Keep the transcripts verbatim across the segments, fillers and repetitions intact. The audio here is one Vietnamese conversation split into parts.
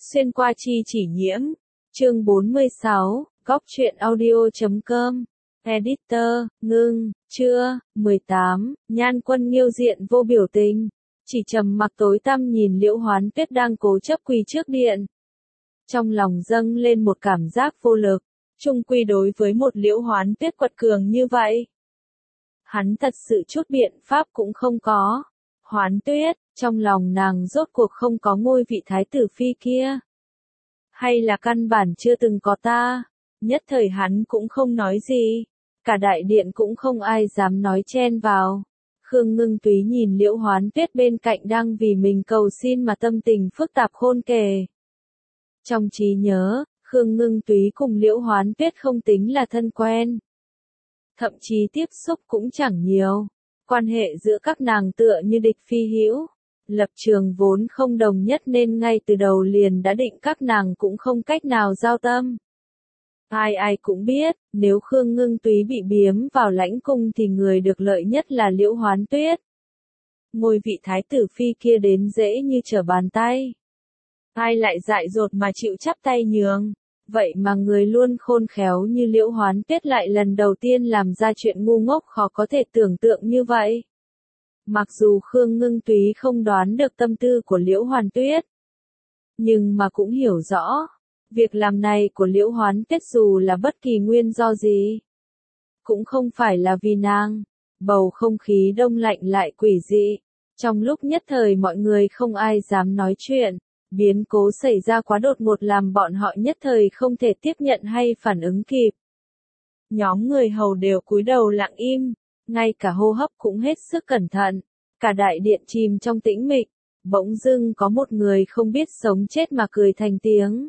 Xuyên qua chi chỉ nhiễm. Chương bốn mươi sáu, góc truyện audio.com. Editor, ngưng, chưa, mười tám, Nhan Quân Nghiêu diện vô biểu tình. Chỉ trầm mặc tối tăm nhìn Liễu Hoán Tuyết đang cố chấp quỳ trước điện. Trong lòng dâng lên một cảm giác vô lực, chung quy đối với một Liễu Hoán Tuyết quật cường như vậy. Hắn thật sự chút biện pháp cũng không có. Hoán Tuyết, trong lòng nàng rốt cuộc không có ngôi vị thái tử phi kia. Hay là căn bản chưa từng có ta. Nhất thời hắn cũng không nói gì. Cả đại điện cũng không ai dám nói chen vào. Khương Ngưng Túy nhìn Liễu Hoán Tuyết bên cạnh đang vì mình cầu xin mà tâm tình phức tạp khôn kề. Trong trí nhớ, Khương Ngưng Túy cùng Liễu Hoán Tuyết không tính là thân quen. Thậm chí tiếp xúc cũng chẳng nhiều. Quan hệ giữa các nàng tựa như địch phi hữu. Lập trường vốn không đồng nhất nên ngay từ đầu liền đã định các nàng cũng không cách nào giao tâm. Ai ai cũng biết, nếu Khương Ngưng Túy bị biếm vào lãnh cung thì người được lợi nhất là Liễu Hoán Tuyết. Ngôi vị thái tử phi kia đến dễ như trở bàn tay. Ai lại dại dột mà chịu chắp tay nhường. Vậy mà người luôn khôn khéo như Liễu Hoán Tuyết lại lần đầu tiên làm ra chuyện ngu ngốc khó có thể tưởng tượng như vậy. Mặc dù Khương Ngưng Túy không đoán được tâm tư của Liễu Hoán Tuyết, nhưng mà cũng hiểu rõ, việc làm này của Liễu Hoán Tuyết dù là bất kỳ nguyên do gì, cũng không phải là vì nàng. Bầu không khí đông lạnh lại quỷ dị, trong lúc nhất thời mọi người không ai dám nói chuyện, biến cố xảy ra quá đột ngột làm bọn họ nhất thời không thể tiếp nhận hay phản ứng kịp. Nhóm người hầu đều cúi đầu lặng im, ngay cả hô hấp cũng hết sức cẩn thận, cả đại điện chìm trong tĩnh mịch, bỗng dưng có một người không biết sống chết mà cười thành tiếng.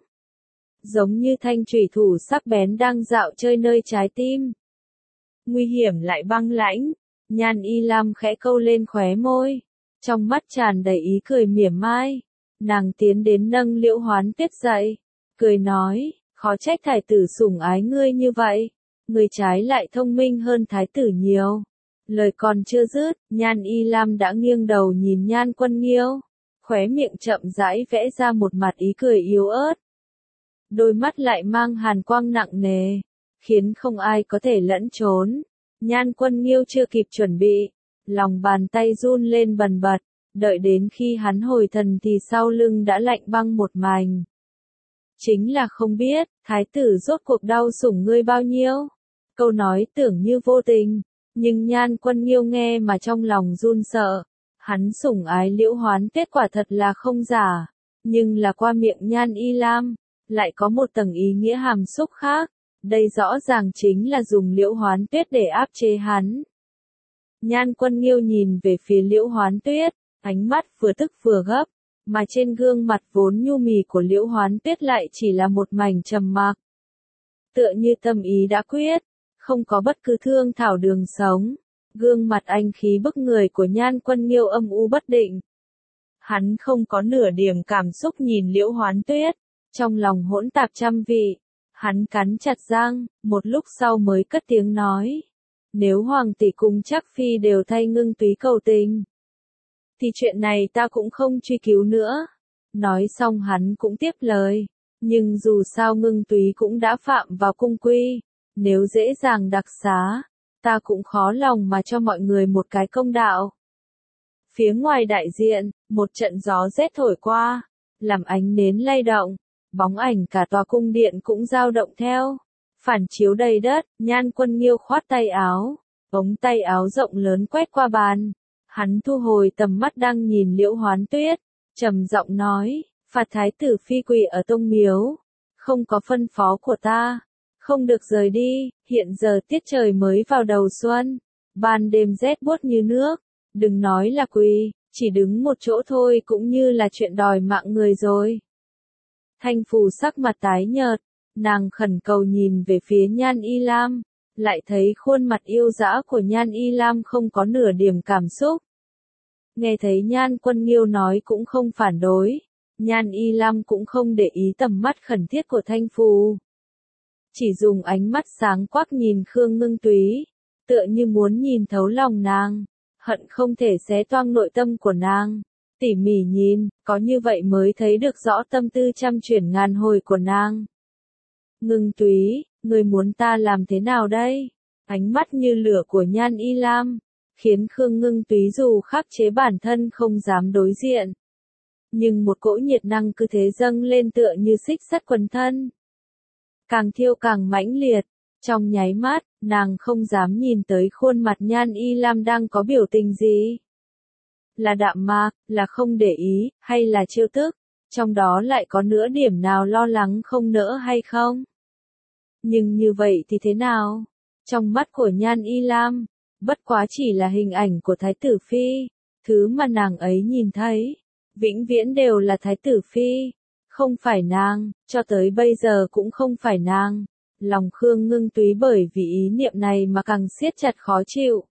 Giống như thanh chủy thủ sắc bén đang dạo chơi nơi trái tim. Nguy hiểm lại băng lãnh, Nhan Y Lam khẽ câu lên khóe môi, trong mắt tràn đầy ý cười mỉa mai. Nàng tiến đến nâng Liễu Hoán Tuyết dậy, cười nói, khó trách thái tử sủng ái ngươi như vậy, ngươi trái lại thông minh hơn thái tử nhiều. Lời còn chưa dứt, Nhan Y Lam đã nghiêng đầu nhìn Nhan Quân Nghiêu, khóe miệng chậm rãi vẽ ra một mặt ý cười yếu ớt. Đôi mắt lại mang hàn quang nặng nề, khiến không ai có thể lẫn trốn. Nhan Quân Nghiêu chưa kịp chuẩn bị, lòng bàn tay run lên bần bật, đợi đến khi hắn hồi thần thì sau lưng đã lạnh băng một mảnh. Chính là không biết, thái tử rốt cuộc đau sủng ngươi bao nhiêu. Câu nói tưởng như vô tình, nhưng Nhan Quân Nghiêu nghe mà trong lòng run sợ. Hắn sủng ái Liễu Hoán Tuyết quả thật là không giả, nhưng là qua miệng Nhan Y Lam, lại có một tầng ý nghĩa hàm xúc khác. Đây rõ ràng chính là dùng Liễu Hoán Tuyết để áp chế hắn. Nhan Quân Nghiêu nhìn về phía Liễu Hoán Tuyết, ánh mắt vừa tức vừa gấp, mà trên gương mặt vốn nhu mì của Liễu Hoán Tuyết lại chỉ là một mảnh trầm mặc. Tựa như tâm ý đã quyết, không có bất cứ thương thảo đường sống. Gương mặt anh khí bức người của Nhan Quân Nghiêu âm u bất định. Hắn không có nửa điểm cảm xúc nhìn Liễu Hoán Tuyết, trong lòng hỗn tạp trăm vị. Hắn cắn chặt răng, một lúc sau mới cất tiếng nói. Nếu Hoàng tỷ cùng Trác Phi đều thay Ngưng Túy cầu tình, thì chuyện này ta cũng không truy cứu nữa. Nói xong hắn cũng tiếp lời. Nhưng dù sao Ngưng Túy cũng đã phạm vào cung quy. Nếu dễ dàng đặc xá, ta cũng khó lòng mà cho mọi người một cái công đạo. Phía ngoài đại diện, một trận gió rét thổi qua, làm ánh nến lay động. Bóng ảnh cả tòa cung điện cũng dao động theo. Phản chiếu đầy đất, Nhan Quân Nghiêu khoát tay áo. Ống tay áo rộng lớn quét qua bàn. Hắn thu hồi tầm mắt đang nhìn Liễu Hoán Tuyết, trầm giọng nói, phạt thái tử phi quỳ ở tông miếu. Không có phân phó của ta, không được rời đi, hiện giờ tiết trời mới vào đầu xuân. Ban đêm rét buốt như nước, đừng nói là quỳ, chỉ đứng một chỗ thôi cũng như là chuyện đòi mạng người rồi. Thanh Phù sắc mặt tái nhợt, nàng khẩn cầu nhìn về phía Nhan Y Lam, lại thấy khuôn mặt yêu dã của Nhan Y Lam không có nửa điểm cảm xúc. Nghe thấy Nhan Quân Nghiêu nói cũng không phản đối, Nhan Y Lam cũng không để ý tầm mắt khẩn thiết của Thanh Phù. Chỉ dùng ánh mắt sáng quắc nhìn Khương Ngưng Túy, tựa như muốn nhìn thấu lòng nàng, hận không thể xé toang nội tâm của nàng. tỉ mỉ nhìn, có như vậy mới thấy được rõ tâm tư trăm chuyển ngàn hồi của nàng. Ngưng túy, ngươi muốn ta làm thế nào đây? Ánh mắt như lửa của Nhan Y Lam, khiến Khương Ngưng túy dù khắc chế bản thân không dám đối diện. Nhưng một cỗ nhiệt năng cứ thế dâng lên tựa như xích sắt quần thân. Càng thiêu càng mãnh liệt, trong nháy mắt, nàng không dám nhìn tới khuôn mặt Nhan Y Lam đang có biểu tình gì. Là đạm mạc, là không để ý, hay là trêu tức, trong đó lại có nửa điểm nào lo lắng không nỡ hay không? Nhưng như vậy thì thế nào? Trong mắt của Nhan Y Lam, bất quá chỉ là hình ảnh của Thái tử Phi, thứ mà nàng ấy nhìn thấy, vĩnh viễn đều là Thái tử Phi, không phải nàng, cho tới bây giờ cũng không phải nàng. Lòng Khương Ngưng túy bởi vì ý niệm này mà càng siết chặt khó chịu.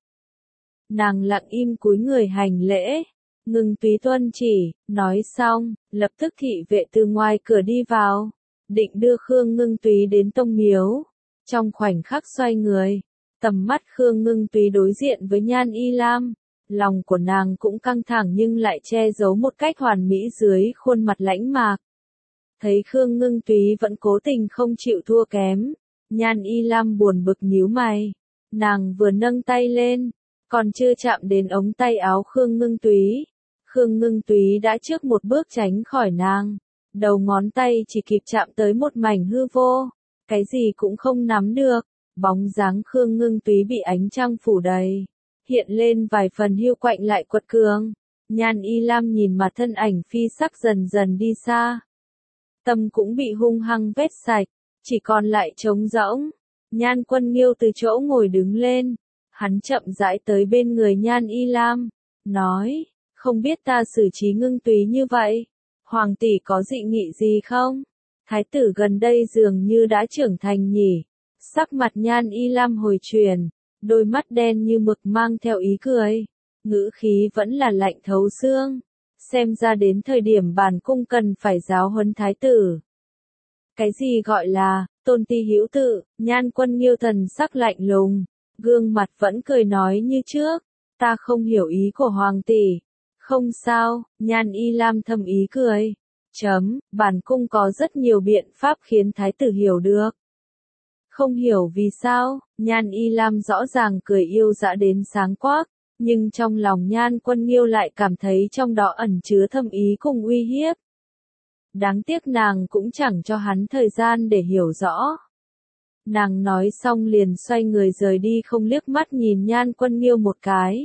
Nàng lặng im cúi người hành lễ, Ngưng túy tuân chỉ, nói xong, lập tức thị vệ từ ngoài cửa đi vào, định đưa Khương Ngưng túy đến tông miếu. Trong khoảnh khắc xoay người, tầm mắt Khương Ngưng túy đối diện với Nhan Y Lam, lòng của nàng cũng căng thẳng nhưng lại che giấu một cách hoàn mỹ dưới khuôn mặt lãnh mạc. Thấy Khương Ngưng túy vẫn cố tình không chịu thua kém, Nhan Y Lam buồn bực nhíu mày, nàng vừa nâng tay lên, còn chưa chạm đến ống tay áo Khương Ngưng túy, Khương Ngưng túy đã trước một bước tránh khỏi nàng, đầu ngón tay chỉ kịp chạm tới một mảnh hư vô, cái gì cũng không nắm được, bóng dáng Khương Ngưng túy bị ánh trăng phủ đầy, hiện lên vài phần hiu quạnh lại quật cường. Nhan Y Lam nhìn mà thân ảnh phi sắc dần dần đi xa, tâm cũng bị hung hăng vét sạch, chỉ còn lại trống rỗng. Nhan Quân Nghiêu từ chỗ ngồi đứng lên, hắn chậm rãi tới bên người Nhan Y Lam, nói, không biết ta xử trí Ngưng túy như vậy, hoàng tỷ có dị nghị gì không? Thái tử gần đây dường như đã trưởng thành nhỉ. Sắc mặt Nhan Y Lam hồi chuyển, đôi mắt đen như mực mang theo ý cười, ngữ khí vẫn là lạnh thấu xương. Xem ra đến thời điểm bản cung cần phải giáo huấn thái tử. Cái gì gọi là tôn ti hữu tự? Nhan Quân Nghiêu thần sắc lạnh lùng, gương mặt vẫn cười nói như trước, ta không hiểu ý của hoàng tỷ. Không sao, Nhan Y Lam thầm ý cười. Chấm, bản cung có rất nhiều biện pháp khiến thái tử hiểu được. Không hiểu vì sao, Nhan Y Lam rõ ràng cười yêu dã đến sáng quắc, nhưng trong lòng Nhan Quân Nghiêu lại cảm thấy trong đó ẩn chứa thâm ý cùng uy hiếp. Đáng tiếc nàng cũng chẳng cho hắn thời gian để hiểu rõ. Nàng nói xong liền xoay người rời đi không liếc mắt nhìn Nhan Quân Nghiêu một cái.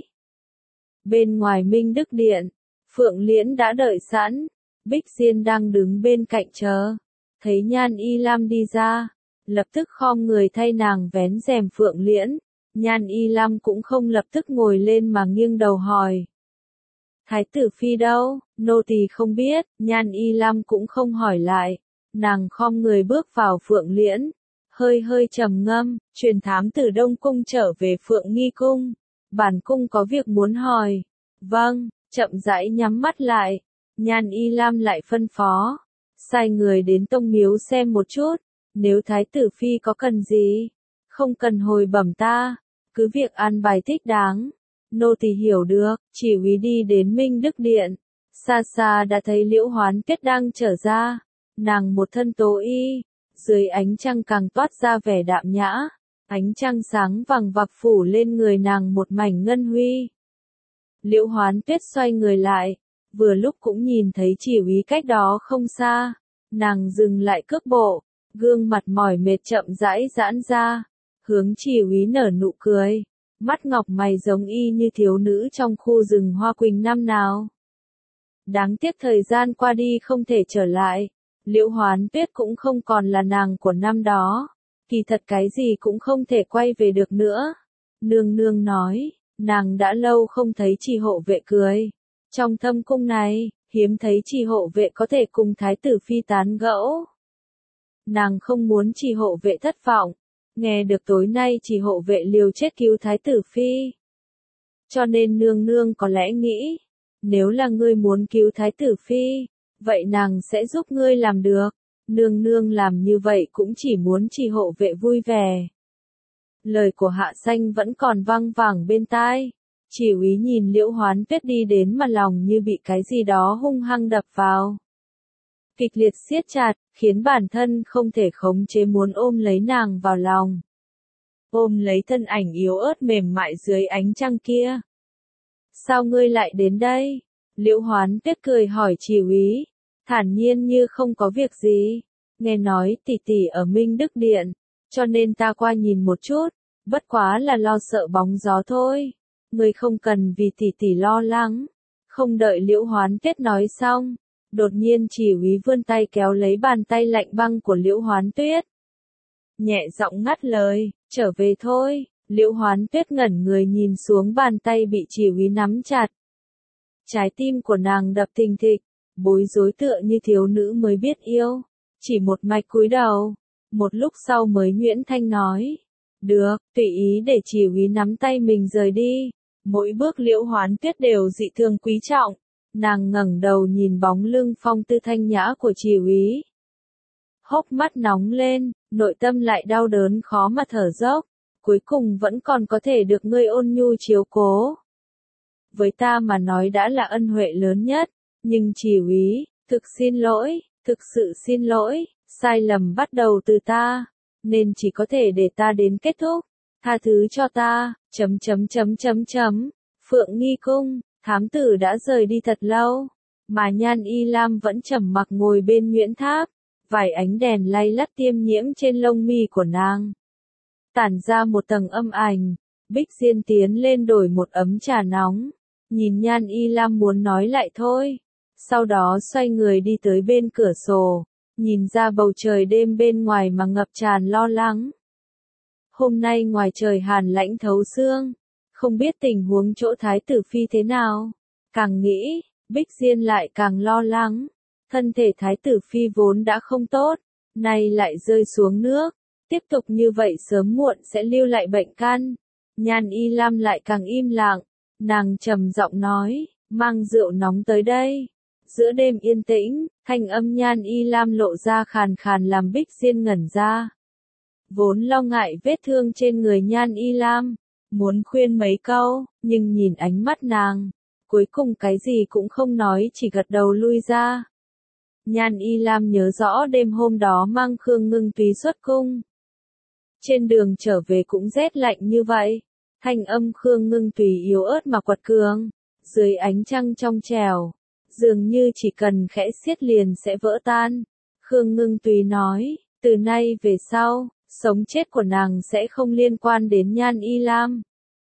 Bên ngoài Minh Đức Điện, Phượng Liễn đã đợi sẵn, Bích Diên đang đứng bên cạnh chờ. Thấy Nhan Y Lam đi ra, lập tức khom người thay nàng vén rèm Phượng Liễn. Nhan Y Lam cũng không lập tức ngồi lên mà nghiêng đầu hỏi. Thái tử Phi đâu? Nô tỳ không biết. Nhan Y Lam cũng không hỏi lại. Nàng khom người bước vào Phượng Liễn, hơi hơi trầm ngâm, truyền thám từ Đông Cung trở về Phượng Nghi Cung. Bản cung có việc muốn hỏi. Vâng, chậm rãi nhắm mắt lại. Nhan Y Lam lại phân phó. Sai người đến tông miếu xem một chút. Nếu Thái tử Phi có cần gì, không cần hồi bẩm ta, cứ việc an bài thích đáng. Nô tỳ hiểu được, chỉ huy đi đến Minh Đức Điện. Xa xa đã thấy Liễu Hoán Tuyết đang trở ra. Nàng một thân tố y, dưới ánh trăng càng toát ra vẻ đạm nhã. Ánh trăng sáng vàng vặc phủ lên người nàng một mảnh ngân huy. Liễu Hoán Tuyết xoay người lại, vừa lúc cũng nhìn thấy chỉ huy cách đó không xa. Nàng dừng lại cước bộ, gương mặt mỏi mệt chậm rãi giãn ra, hướng chỉ huy nở nụ cười, mắt ngọc mày giống y như thiếu nữ trong khu rừng hoa quỳnh năm nào. Đáng tiếc thời gian qua đi không thể trở lại, Liễu Hoán Tuyết cũng không còn là nàng của năm đó, kỳ thật cái gì cũng không thể quay về được nữa. Nương nương nói, nàng đã lâu không thấy Trì hộ vệ cười. Trong thâm cung này, hiếm thấy Trì hộ vệ có thể cùng Thái tử Phi tán gẫu. Nàng không muốn Trì hộ vệ thất vọng, nghe được tối nay Trì hộ vệ liều chết cứu Thái tử Phi. Cho nên nương nương có lẽ nghĩ, nếu là ngươi muốn cứu Thái tử Phi, vậy nàng sẽ giúp ngươi làm được. Nương nương làm như vậy cũng chỉ muốn Trì hộ vệ vui vẻ. Lời của Hạ Xanh vẫn còn vang vẳng bên tai. Chỉ úy nhìn Liễu Hoán Tuyết đi đến mà lòng như bị cái gì đó hung hăng đập vào. Kịch liệt siết chặt, khiến bản thân không thể khống chế muốn ôm lấy nàng vào lòng. Ôm lấy thân ảnh yếu ớt mềm mại dưới ánh trăng kia. Sao ngươi lại đến đây? Liễu Hoán Tuyết cười hỏi Chỉ úy, thản nhiên như không có việc gì. Nghe nói tỷ tỷ ở Minh Đức Điện, cho nên ta qua nhìn một chút, bất quá là lo sợ bóng gió thôi. Ngươi không cần vì tỷ tỷ lo lắng. Không đợi Liễu Hoán Tuyết nói xong, đột nhiên Chỉ úy vươn tay kéo lấy bàn tay lạnh băng của Liễu Hoán Tuyết. Nhẹ giọng ngắt lời, trở về thôi. Liễu Hoán Tuyết ngẩn người nhìn xuống bàn tay bị Chỉ úy nắm chặt. Trái tim của nàng đập thình thịch, bối rối tựa như thiếu nữ mới biết yêu. Chỉ một mạch cúi đầu, một lúc sau mới nhuyễn thanh nói. Được, tùy ý để Chỉ úy nắm tay mình rời đi. Mỗi bước Liễu Hoán Tuyết đều dị thường quý trọng. Nàng ngẩng đầu nhìn bóng lưng phong tư thanh nhã của Chỉ úy. Hốc mắt nóng lên, nội tâm lại đau đớn khó mà thở dốc. Cuối cùng vẫn còn có thể được ngươi ôn nhu chiếu cố. Với ta mà nói đã là ân huệ lớn nhất, nhưng Chỉ úy, thực xin lỗi, thực sự xin lỗi, sai lầm bắt đầu từ ta, nên chỉ có thể để ta đến kết thúc, tha thứ cho ta, chấm chấm chấm chấm chấm, Phượng Nghi Cung, thám tử đã rời đi thật lâu, mà Nhan Y Lam vẫn trầm mặc ngồi bên Nguyễn Tháp, vài ánh đèn lay lắt tiêm nhiễm trên lông mi của nàng. Tản ra một tầng âm ảnh, Bích Diên tiến lên đổi một ấm trà nóng, nhìn Nhan Y Lam muốn nói lại thôi, sau đó xoay người đi tới bên cửa sổ, nhìn ra bầu trời đêm bên ngoài mà ngập tràn lo lắng. Hôm nay ngoài trời hàn lãnh thấu xương, không biết tình huống chỗ Thái tử Phi thế nào, càng nghĩ, Bích Diên lại càng lo lắng, thân thể Thái tử Phi vốn đã không tốt, nay lại rơi xuống nước. Tiếp tục như vậy sớm muộn sẽ lưu lại bệnh căn. Nhan Y Lam lại càng im lặng, nàng trầm giọng nói, mang rượu nóng tới đây. Giữa đêm yên tĩnh, thanh âm Nhan Y Lam lộ ra khàn khàn làm Bích Diên ngẩn ra. Vốn lo ngại vết thương trên người Nhan Y Lam, muốn khuyên mấy câu, nhưng nhìn ánh mắt nàng, cuối cùng cái gì cũng không nói chỉ gật đầu lui ra. Nhan Y Lam nhớ rõ đêm hôm đó mang Khương Ngưng Túy xuất cung. Trên đường trở về cũng rét lạnh như vậy, thanh âm Khương Ngưng Túy yếu ớt mà quật cường, dưới ánh trăng trong trẻo, dường như chỉ cần khẽ siết liền sẽ vỡ tan. Khương Ngưng Túy nói, từ nay về sau, sống chết của nàng sẽ không liên quan đến Nhan Y Lam.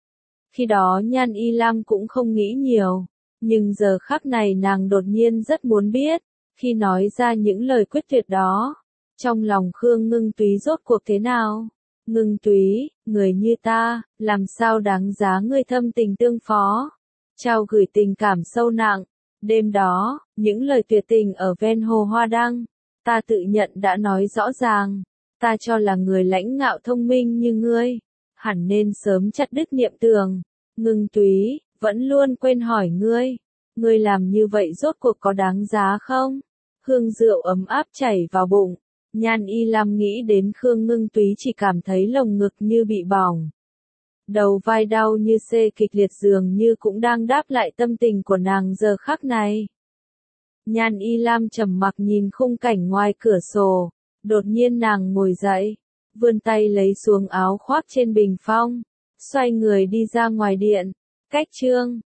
Khi đó Nhan Y Lam cũng không nghĩ nhiều, nhưng giờ khắc này nàng đột nhiên rất muốn biết, khi nói ra những lời quyết tuyệt đó, trong lòng Khương Ngưng Túy rốt cuộc thế nào? Ngưng Túy, người như ta, làm sao đáng giá ngươi thâm tình tương phó, trao gửi tình cảm sâu nặng. Đêm đó, những lời tuyệt tình ở ven hồ Hoa Đăng, ta tự nhận đã nói rõ ràng, ta cho là người lãnh ngạo thông minh như ngươi, hẳn nên sớm chặt đứt niệm tưởng. Ngưng Túy, vẫn luôn quên hỏi ngươi, ngươi làm như vậy rốt cuộc có đáng giá không? Hương rượu ấm áp chảy vào bụng. Nhan Y Lam nghĩ đến Khương Ngưng Túy chỉ cảm thấy lồng ngực như bị bỏng. Đầu vai đau như xê kịch liệt dường như cũng đang đáp lại tâm tình của nàng giờ khắc này. Nhan Y Lam trầm mặc nhìn khung cảnh ngoài cửa sổ, đột nhiên nàng ngồi dậy, vươn tay lấy xuống áo khoác trên bình phong, xoay người đi ra ngoài điện. Cách chương